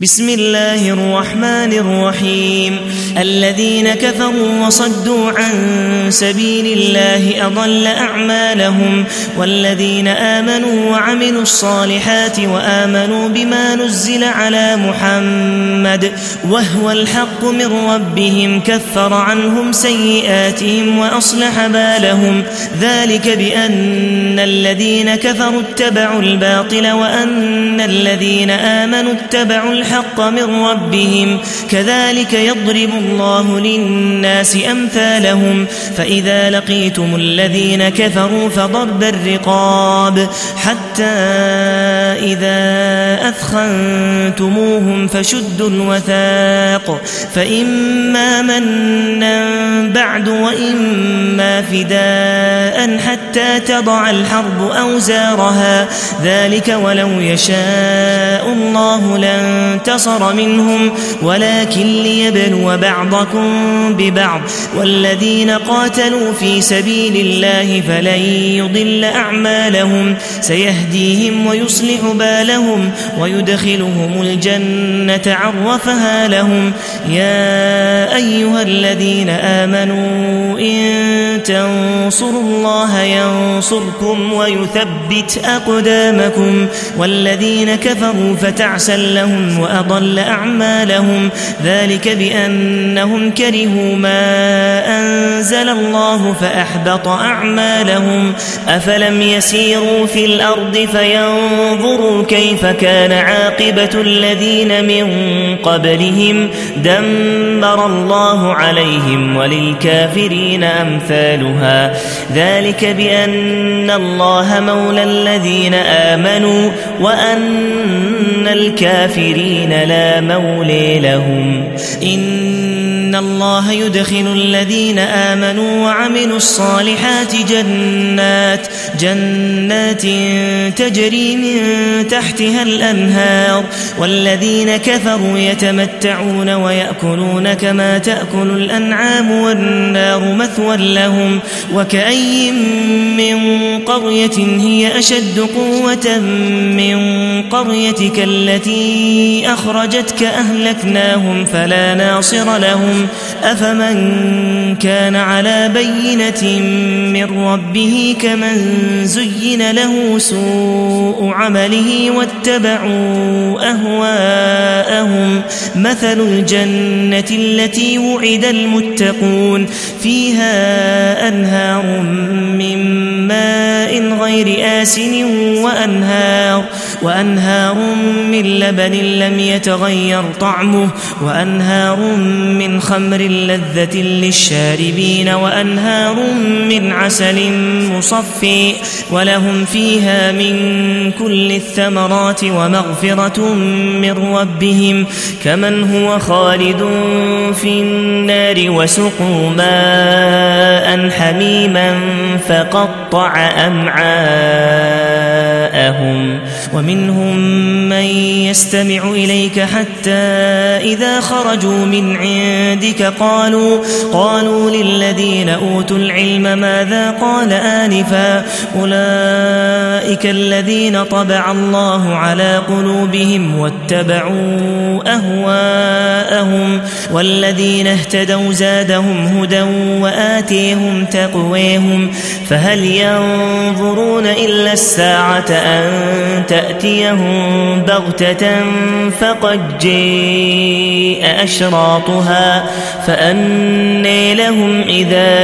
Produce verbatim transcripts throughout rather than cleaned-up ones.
بسم الله الرحمن الرحيم الذين كفروا وصدوا عن سبيل الله أضل أعمالهم والذين آمنوا وعملوا الصالحات وآمنوا بما نزل على محمد وهو الحق من ربهم كفر عنهم سيئاتهم وأصلح بالهم ذلك بأن الذين كفروا اتبعوا الباطل وأن الذين آمنوا اتبعوا الحق الحق من ربهم كذلك يضرب الله للناس أمثالهم فإذا لقيتم الذين كفروا فضرب الرقاب حتى إذا أثخنتموهم فشدوا الوثاق فإما منا بعد وإما فداء حتى تضع الحرب أوزارها ذلك ولو يشاء الله لن انتصر منهم ولكن ليبلو بعضكم ببعض والذين قاتلوا في سبيل الله فلن يضل أعمالهم سيهديهم ويصلح بالهم ويدخلهم الجنة عرفها لهم يا أيها الذين آمنوا إن تنصروا الله ينصركم ويثبت أقدامكم والذين كفروا فتعسا لهم وأضل أعمالهم ذلك بأنهم كرهوا ما أنزل الله فأحبط أعمالهم أفلم يسيروا في الأرض فينظروا كيف كان عاقبة الذين من قبلهم دمر الله عليهم وللكافرين أمثالها ذلك بأن الله مولى الذين آمنوا وأن الكافرين لا مولي لهم إن الله يدخل الذين آمنوا وعملوا الصالحات جنات جنات تجري من تحتها الأنهار والذين كفروا يتمتعون ويأكلون كما تأكل الأنعام والنار مثوى لهم وكأي من قرية هي أشد قوة من قريتك التي أخرجتك أهلكناهم فلا ناصر لهم أفمن كان على بينة من ربه كمن زين له سوء عمله واتبعوا أهواءهم مثل الجنة التي وعد المتقون فيها أنهار من ماء غير آسن وأنهار, وأنهار من لبن لم يتغير طعمه وأنهار من خمر لذة للشاربين وأنهار من عسل مصفي ولهم فيها من كل الثمرات ومغفرة من ربهم كمن هو خالد في النار وسقوا ماء حميما فقطع أمعاءهم ومنهم من يستمع إليك حتى إذا خرجوا من عندك قالوا قالوا للذين أوتوا العلم ماذا قال آنفا أولئك الذين طبع الله على قلوبهم واتبعوا أهواءهم والذين اهتدوا زادهم هدى وآتيهم تقويهم فهل ينظرون إلا الساعة أن تأتيهم بغتة فقد جاء أشراطها فأنى لهم إذا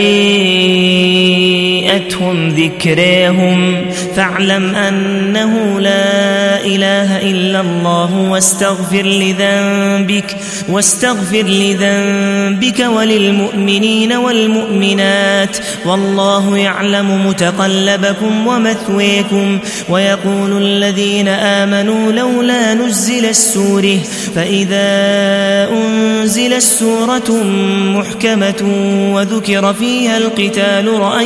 جاءتهم ذكرهم فاعلم أنه لا إله إلا الله واستغفر لذنبك واستغفر لذنبك وللمؤمنين والمؤمنات والله يعلم متقلبكم ومثويكم ويقول الذين آمنوا لولا نزل السورة فإذا أنزل السورة محكمة وذكر فيها القتال رأيت الذين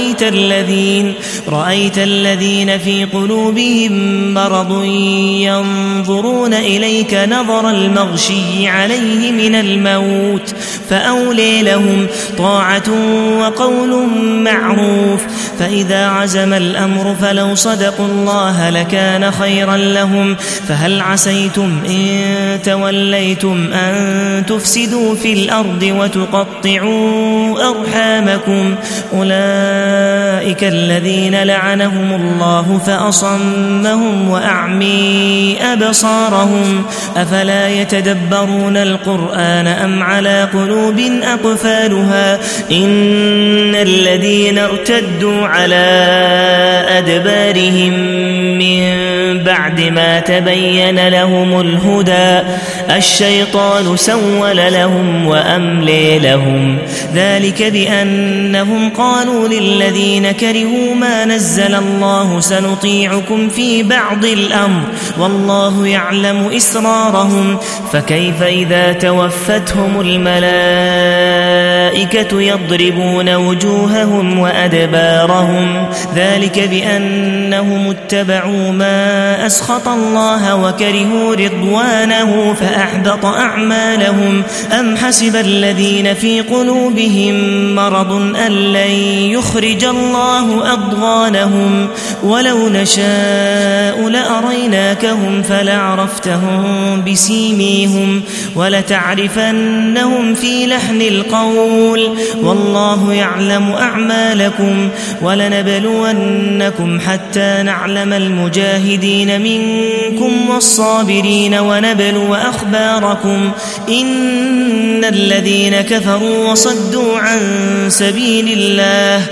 الذين رأيت الذين في قلوبهم مرض ينظرون إليك نظر المغشي عليه من الموت فأولي لهم طاعة وقول معروف فإذا عزم الأمر فلو صدقوا الله لكان خيرا لهم فهل عسيتم إن توليتم أن تفسدوا في الأرض وتقطعوا أرحامكم أولئك الذين لعنهم الله فأصمهم وأعمي أبصارهم أفلا يتدبرون القرآن أم على قلوب أقفالها إن الذين ارتدوا على أدبارهم من بعد ما تبين لهم الهدى الشيطان سول لهم وأملي لهم ذلك بأنهم قالوا للذين كرهوا ما نزل الله سنطيعكم في بعض الأمر والله يعلم إسرارهم فكيف إذا توفتهم الملائكة يضربون وجوههم وأدبارهم ذلك بأنهم اتبعوا ما أسخط الله وكرهوا رضوانه فأحبط أعمالهم أم حسب الذين في قلوبهم مرض أن لن يخرج الله أضغانهم ولو نشاء لأريناكهم فلعرفتهم بسيميهم ولتعرفنهم في لحن القول والله يعلم أعمالكم ولنبلونكم حتى نعلم المجاهدين منكم والصابرين ونبلو أخباركم إن الذين كفروا وصدوا عن سبيل الله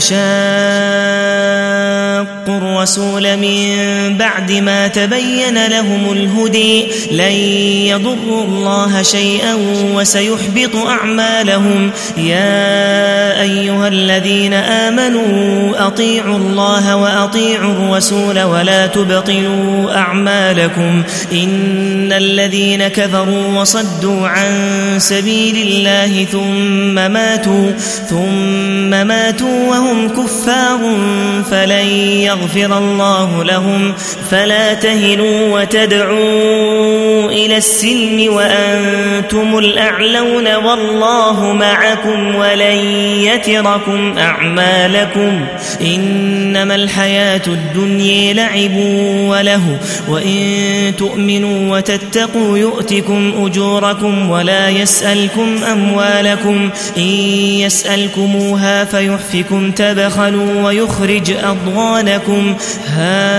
وشاقوا الرسول من بعد ما تبين لهم الهدي لن يضروا الله شيئا وسيحبط أعمالهم يا أيها الذين آمنوا أطيعوا الله وأطيعوا الرسول ولا تبطلوا أعمالكم إن الذين كفروا وصدوا عن سبيل الله ثم ماتوا ثم ماتوا وهم كفار فلن يغفر الله لهم فلا تهنوا وتدعوا إلى السلم وأنتم الأعلون والله معكم ولن يتركم أعمالكم إنما الحياة الدنيا لعب وله وإن تؤمنوا وتتقوا يؤتكم أجوركم ولا يسألكم أموالكم إن يسألكموها فيحفكم تبخلوا ويخرج أضغانكم ها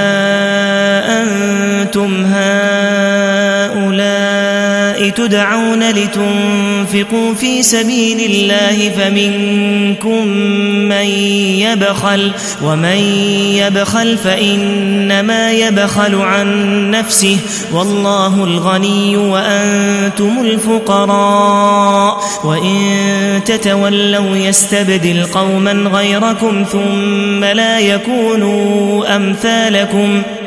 أنتم هؤلاء تدعون لتنفقوا في سبيل الله فمنكم من يبخل ومن يبخل فإنما يبخل عن نفسه والله الغني وأنتم الفقراء وإن تتولوا يستبدل قوما غيركم ثم لا يكونوا أمثالكم